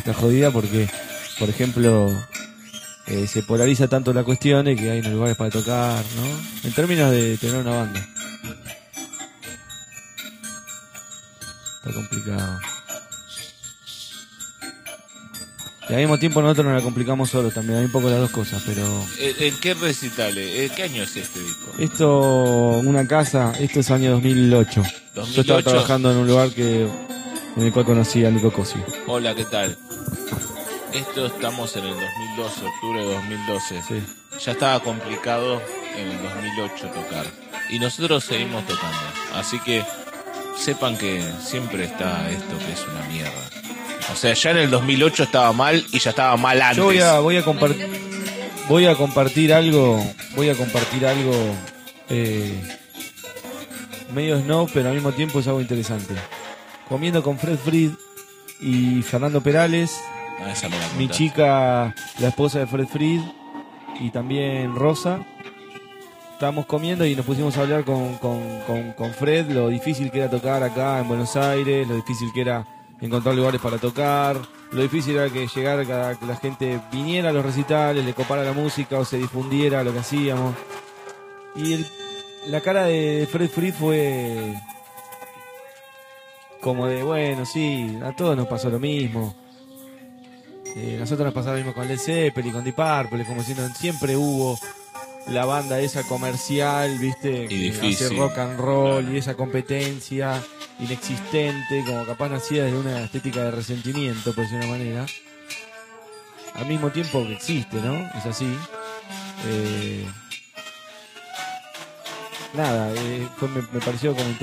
la jodida porque, por ejemplo, se polariza tanto la cuestión de que hay unos lugares para tocar, ¿no? En términos de tener una banda. Está complicado. Y al mismo tiempo nosotros nos la complicamos solos también, hay un poco las dos cosas, pero... ¿En qué recitales? ¿Qué año es este disco? Esto, una casa, esto es año 2008. 2008. Yo estaba trabajando en un lugar en el cual conocí a Nico Cosio. Hola, ¿qué tal? Estamos en el 2012, octubre de 2012. Sí. Ya estaba complicado en el 2008 tocar. Y nosotros seguimos tocando. Así que sepan que siempre está esto que es una mierda. O sea, ya en el 2008 estaba mal y ya estaba mal antes. Yo voy a compartir algo medio snob, pero al mismo tiempo es algo interesante. Comiendo con Fred Fried y Fernando Perales, Esa me la mi contaste. chica, la esposa de Fred Fried, y también Rosa. Estábamos comiendo y nos pusimos a hablar con Fred, lo difícil que era tocar acá en Buenos Aires, lo difícil que era encontrar lugares para tocar, lo difícil era que llegara, que la gente viniera a los recitales, le copara la música o se difundiera lo que hacíamos. Y la cara de Fred Fried fue como de, bueno, sí, a todos nos pasó lo mismo. Nosotros nos pasaba lo mismo con Led Zeppelin, con Deep Purple, como diciendo, siempre hubo la banda esa comercial, viste, Y que difícil, hace rock and roll, claro. y esa competencia inexistente, como capaz nacida de una estética de resentimiento, por decir una manera. Al mismo tiempo que existe, ¿no? Es así. Nada, me pareció como